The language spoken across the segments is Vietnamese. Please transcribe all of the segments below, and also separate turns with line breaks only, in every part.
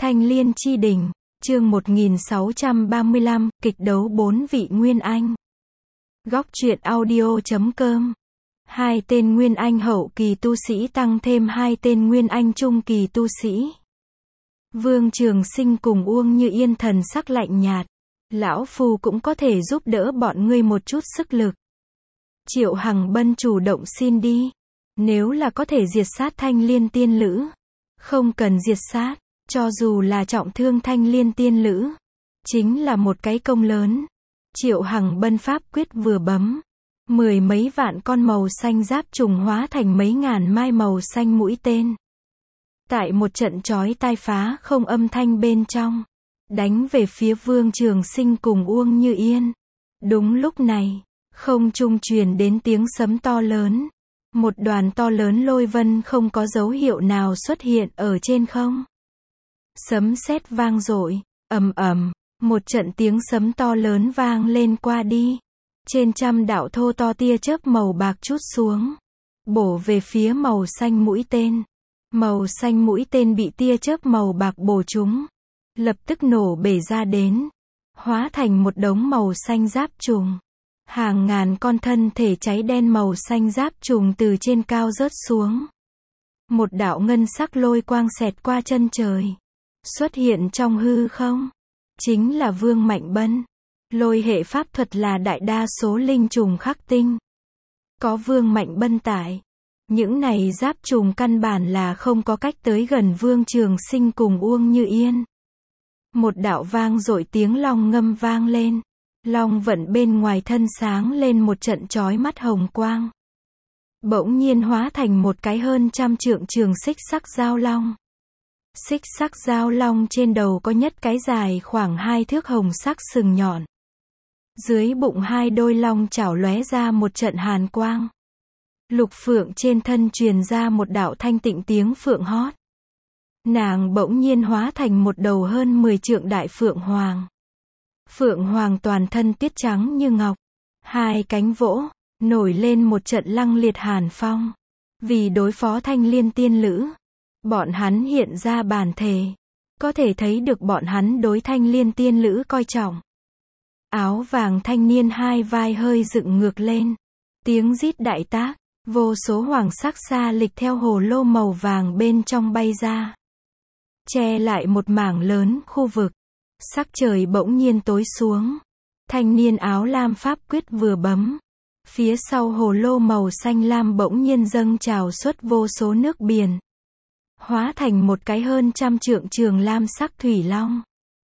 Thanh Liên Chi Đỉnh, chương 1635, kịch đấu 4 vị Nguyên Anh. Góc truyện audio.com. 2 tên Nguyên Anh hậu kỳ tu sĩ tăng thêm 2 tên Nguyên Anh trung kỳ tu sĩ. Vương Trường Sinh cùng Uông Như Yên thần sắc lạnh nhạt. Lão Phu cũng có thể giúp đỡ bọn ngươi một chút sức lực. Triệu Hằng Bân chủ động xin đi. Nếu là có thể diệt sát Thanh Liên tiên lữ. Không cần diệt sát. Cho dù là trọng thương Thanh Liên tiên lữ, chính là một cái công lớn. Triệu Hằng Bân pháp quyết vừa bấm, 10 mấy vạn con màu xanh giáp trùng hóa thành mấy ngàn mai màu xanh mũi tên. Tại một trận chói tai phá không âm thanh bên trong, đánh về phía Vương Trường Sinh cùng Uông Như Yên. Đúng lúc này, không trung truyền đến tiếng sấm to lớn. Một đoàn to lớn lôi vân không có dấu hiệu nào xuất hiện ở trên không. Sấm sét vang dội, ầm ầm, một trận tiếng sấm to lớn vang lên qua đi. Trên trăm đạo thô to tia chớp màu bạc trút xuống, bổ về phía màu xanh mũi tên. Màu xanh mũi tên bị tia chớp màu bạc bổ trúng, lập tức nổ bể ra đến, hóa thành một đống màu xanh giáp trùng. Hàng ngàn con thân thể cháy đen màu xanh giáp trùng từ trên cao rớt xuống. Một đạo ngân sắc lôi quang xẹt qua chân trời, xuất hiện trong hư không, chính là Vương Mạnh Bân. Lôi hệ pháp thuật là đại đa số linh trùng khắc tinh. Có Vương Mạnh Bân tại, những này giáp trùng căn bản là không có cách tới gần Vương Trường Sinh cùng Uông Như Yên. Một đạo vang dội tiếng long ngâm vang lên. Long vận bên ngoài thân sáng lên một trận chói mắt hồng quang. Bỗng nhiên hóa thành một cái hơn trăm trượng trường xích sắc giao long. Xích sắc giao long trên đầu có nhất cái dài khoảng 2 thước hồng sắc sừng nhọn. Dưới bụng 2 đôi long chảo lóe ra một trận hàn quang. Lục phượng trên thân truyền ra một đạo thanh tịnh tiếng phượng hót. Nàng bỗng nhiên hóa thành một đầu hơn 10 trượng đại phượng hoàng. Phượng hoàng toàn thân tuyết trắng như ngọc. 2 cánh vỗ, nổi lên một trận lăng liệt hàn phong. Vì đối phó Thanh Liên tiên lữ, bọn hắn hiện ra bản thể. Có thể thấy được bọn hắn đối Thanh Liên tiên lữ coi trọng. Áo vàng thanh niên 2 vai hơi dựng ngược lên. Tiếng rít đại tác, vô số hoàng sắc xa lịch theo hồ lô màu vàng bên trong bay ra. Che lại một mảng lớn khu vực. Sắc trời bỗng nhiên tối xuống. Thanh niên áo lam pháp quyết vừa bấm. Phía sau hồ lô màu xanh lam bỗng nhiên dâng trào xuất vô số nước biển. Hóa thành một cái hơn trăm trượng trường lam sắc thủy long.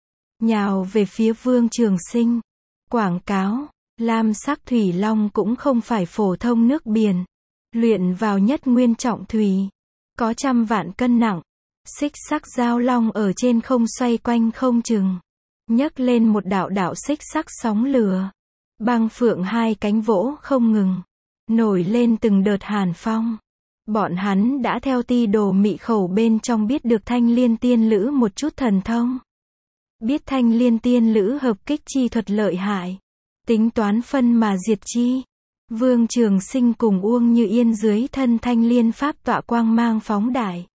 Nhào về phía Vương Trường Sinh. Quảng cáo, lam sắc thủy long cũng không phải phổ thông nước biển. Luyện vào nhất nguyên trọng thủy. Có trăm vạn cân nặng. Xích sắc giao long ở trên không xoay quanh không chừng. Nhấc lên một đạo đạo xích sắc sóng lửa. Băng phượng 2 cánh vỗ không ngừng. Nổi lên từng đợt hàn phong. Bọn hắn đã theo ti đồ mị khẩu bên trong biết được Thanh Liên tiên lữ một chút thần thông. Biết Thanh Liên tiên lữ hợp kích chi thuật lợi hại. Tính toán phân mà diệt chi. Vương Trường Sinh cùng Uông Như Yên dưới thân Thanh Liên pháp tọa quang mang phóng đại.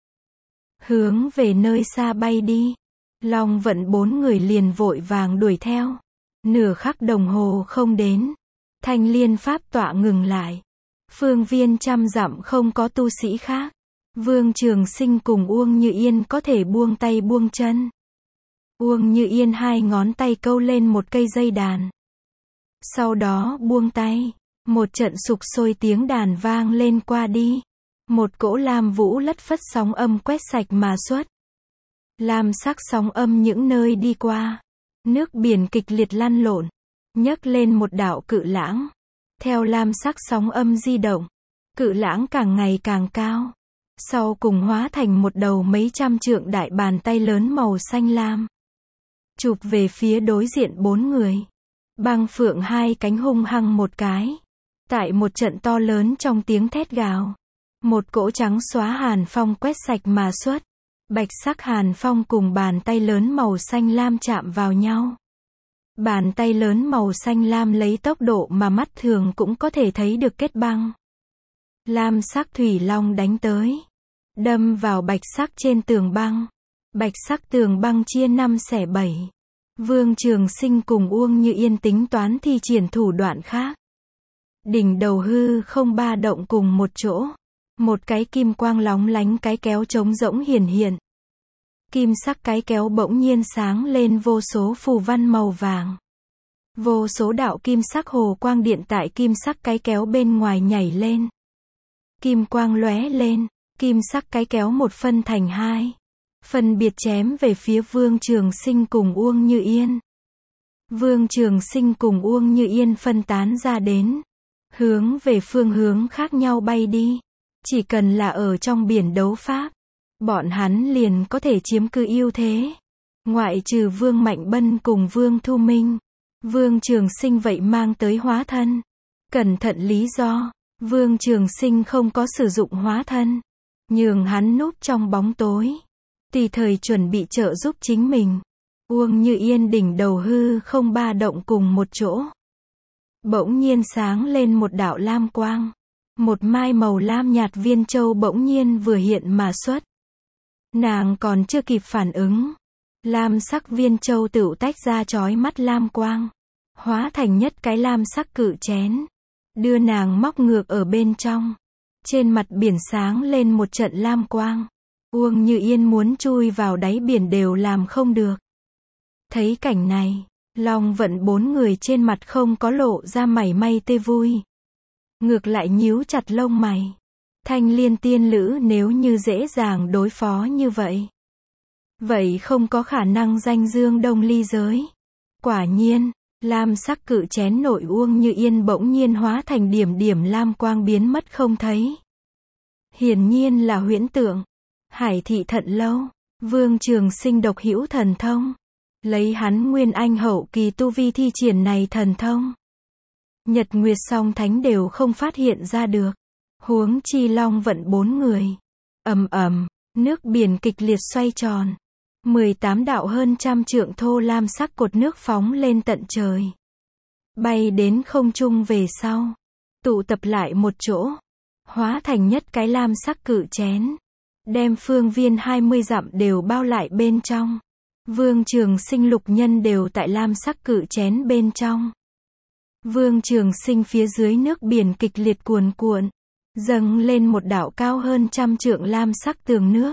Hướng về nơi xa bay đi. Long vận 4 người liền vội vàng đuổi theo. Nửa khắc đồng hồ không đến. Thanh Liên pháp tọa ngừng lại. Phương viên trăm dặm không có tu sĩ khác. Vương Trường Sinh cùng Uông Như Yên có thể buông tay buông chân. Uông Như Yên 2 ngón tay câu lên một cây dây đàn. Sau đó buông tay. Một trận sục sôi tiếng đàn vang lên qua đi. Một cỗ lam vũ lất phất sóng âm quét sạch mà xuất. Lam sắc sóng âm những nơi đi qua. Nước biển kịch liệt lăn lộn. Nhấc lên một đạo cự lãng. Theo lam sắc sóng âm di động. Cự lãng càng ngày càng cao. Sau cùng hóa thành một đầu mấy trăm trượng đại bàn tay lớn màu xanh lam. Chụp về phía đối diện 4 người. Băng phượng 2 cánh hung hăng một cái. Tại một trận to lớn trong tiếng thét gào. Một cỗ trắng xóa hàn phong quét sạch mà xuất. Bạch sắc hàn phong cùng bàn tay lớn màu xanh lam chạm vào nhau. Bàn tay lớn màu xanh lam lấy tốc độ mà mắt thường cũng có thể thấy được kết băng. Lam sắc thủy long đánh tới. Đâm vào bạch sắc trên tường băng. Bạch sắc tường băng chia 5/7. Vương Trường Sinh cùng Uông Như Yên tính toán thi triển thủ đoạn khác. Đỉnh đầu hư không ba động cùng một chỗ. Một cái kim quang lóng lánh cái kéo trống rỗng hiển hiện. Kim sắc cái kéo bỗng nhiên sáng lên vô số phù văn màu vàng. Vô số đạo kim sắc hồ quang điện tại kim sắc cái kéo bên ngoài nhảy lên. Kim quang lóe lên, kim sắc cái kéo một phân thành hai. Phân biệt chém về phía Vương Trường Sinh cùng Uông Như Yên. Vương Trường Sinh cùng Uông Như Yên phân tán ra đến. Hướng về phương hướng khác nhau bay đi. Chỉ cần là ở trong biển đấu pháp, bọn hắn liền có thể chiếm cứ ưu thế. Ngoại trừ Vương Mạnh Bân cùng Vương Thu Minh. Vương Trường Sinh vậy mang tới hóa thân. Cẩn thận lý do, Vương Trường Sinh không có sử dụng hóa thân. Nhường hắn núp trong bóng tối. Tùy thời chuẩn bị trợ giúp chính mình. Uông Như Yên đỉnh đầu hư không ba động cùng một chỗ. Bỗng nhiên sáng lên một đạo lam quang. Một mai màu lam nhạt viên châu bỗng nhiên vừa hiện mà xuất. Nàng còn chưa kịp phản ứng. Lam sắc viên châu tựu tách ra chói mắt lam quang. Hóa thành nhất cái lam sắc cự chén. Đưa nàng móc ngược ở bên trong. Trên mặt biển sáng lên một trận lam quang. Uông Như Yên muốn chui vào đáy biển đều làm không được. Thấy cảnh này, Long Vận 4 người trên mặt không có lộ ra mảy may tươi vui. Ngược lại nhíu chặt lông mày. Thanh Liên tiên lữ nếu như dễ dàng đối phó như vậy. Vậy không có khả năng danh dương Đông Ly giới. Quả nhiên, lam sắc cự chén nội Uông Như Yên bỗng nhiên hóa thành điểm điểm lam quang biến mất không thấy. Hiển nhiên là huyễn tượng. Hải thị thận lâu, Vương Trường Sinh độc hữu thần thông. Lấy hắn nguyên anh hậu kỳ tu vi thi triển này thần thông. Nhật Nguyệt Song Thánh đều không phát hiện ra được. Huống chi Long Vận 4 người. Ầm ầm, nước biển kịch liệt xoay tròn. 18 đạo hơn trăm trượng thô lam sắc cột nước phóng lên tận trời. Bay đến không trung về sau. Tụ tập lại một chỗ. Hóa thành nhất cái lam sắc cự chén. Đem phương viên 20 dặm đều bao lại bên trong. Vương Trường Sinh Lục Nhân đều tại lam sắc cự chén bên trong. Vương Trường Sinh phía dưới nước biển kịch liệt cuồn cuộn. Dâng lên một đạo cao hơn trăm trượng lam sắc tường nước.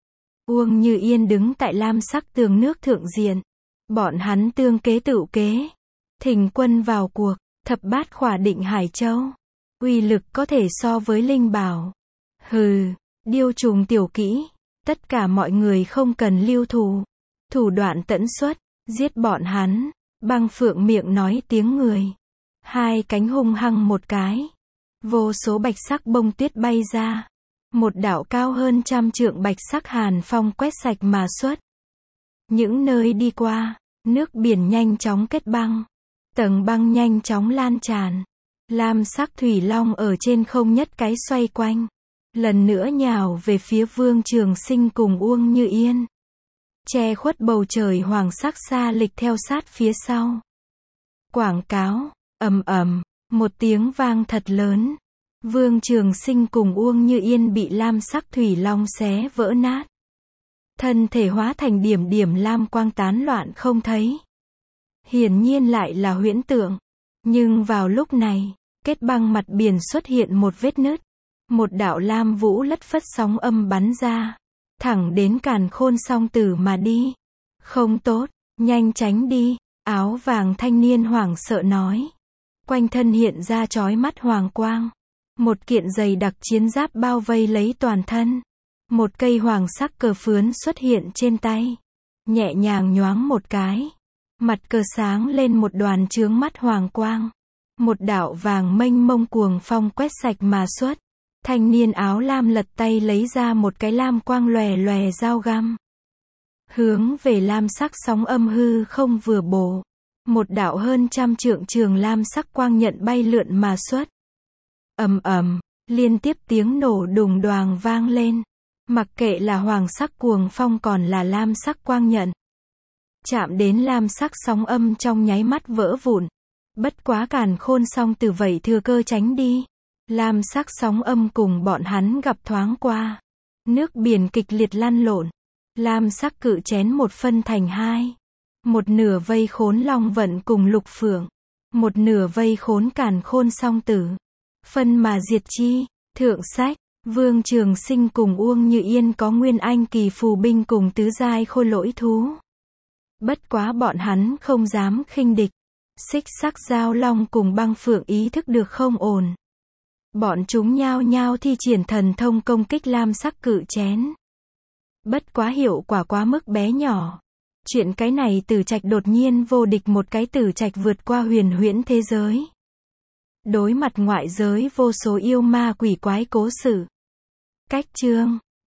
Uông Như Yên đứng tại lam sắc tường nước thượng diện. Bọn hắn tương kế tựu kế. Thỉnh quân vào cuộc, thập bát khỏa định Hải Châu. Uy lực có thể so với linh bảo. Hừ, điêu trùng tiểu kỹ. Tất cả mọi người không cần lưu thủ. Thủ đoạn tận xuất, giết bọn hắn. Băng Phượng miệng nói tiếng người. Hai cánh hung hăng một cái. Vô số bạch sắc bông tuyết bay ra. Một đạo cao hơn trăm trượng bạch sắc hàn phong quét sạch mà xuất. Những nơi đi qua, nước biển nhanh chóng kết băng. Tầng băng nhanh chóng lan tràn. Lam sắc thủy long ở trên không nhất cái xoay quanh. Lần nữa nhào về phía Vương Trường Sinh cùng Uông Như Yên. Che khuất bầu trời hoàng sắc xa lịch theo sát phía sau. Quảng cáo, ầm ầm, một tiếng vang thật lớn. Vương Trường Sinh cùng Uông Như Yên bị lam sắc thủy long xé vỡ nát. Thân thể hóa thành điểm điểm lam quang tán loạn không thấy. Hiển nhiên lại là huyễn tượng. Nhưng vào lúc này, kết băng mặt biển xuất hiện một vết nứt. Một đạo lam vũ lất phất sóng âm bắn ra. Thẳng đến Càn Khôn Song Tử mà đi. Không tốt, nhanh tránh đi. Áo vàng thanh niên hoảng sợ nói. Quanh thân hiện ra chói mắt hoàng quang. Một kiện dày đặc chiến giáp bao vây lấy toàn thân. Một cây hoàng sắc cờ phướn xuất hiện trên tay. Nhẹ nhàng nhoáng một cái. Mặt cờ sáng lên một đoàn chướng mắt hoàng quang. Một đạo vàng mênh mông cuồng phong quét sạch mà xuất. Thanh niên áo lam lật tay lấy ra một cái lam quang lòe lòe dao găm. Hướng về lam sắc sóng âm hư không vừa bổ. Một đạo hơn trăm trượng trường lam sắc quang nhận bay lượn mà xuất. Ầm ầm, liên tiếp tiếng nổ đùng đoàng vang lên. Mặc kệ là hoàng sắc cuồng phong còn là lam sắc quang nhận. Chạm đến lam sắc sóng âm trong nháy mắt vỡ vụn. Bất quá Càn Khôn Song Tử vậy thừa cơ tránh đi. Lam sắc sóng âm cùng bọn hắn gặp thoáng qua. Nước biển kịch liệt lăn lộn. Lam sắc cự chén một phân thành hai. Một nửa vây khốn Long Vận cùng Lục Phượng. Một nửa vây khốn Càn Khôn song tử. Phân mà diệt chi. Thượng sách. Vương Trường Sinh cùng Uông Như Yên có Nguyên Anh kỳ phù binh cùng tứ giai khôi lỗi thú. Bất quá bọn hắn không dám khinh địch. Xích sắc giao long cùng Băng Phượng ý thức được không ổn. Bọn chúng nhao nhao thi triển thần thông công kích lam sắc cự chén. Bất quá hiệu quả quá mức bé nhỏ. Chuyện cái này Tử Trạch đột nhiên vô địch một cái Tử Trạch vượt qua huyền huyễn thế giới. Đối mặt ngoại giới vô số yêu ma quỷ quái cố sự. Cách chương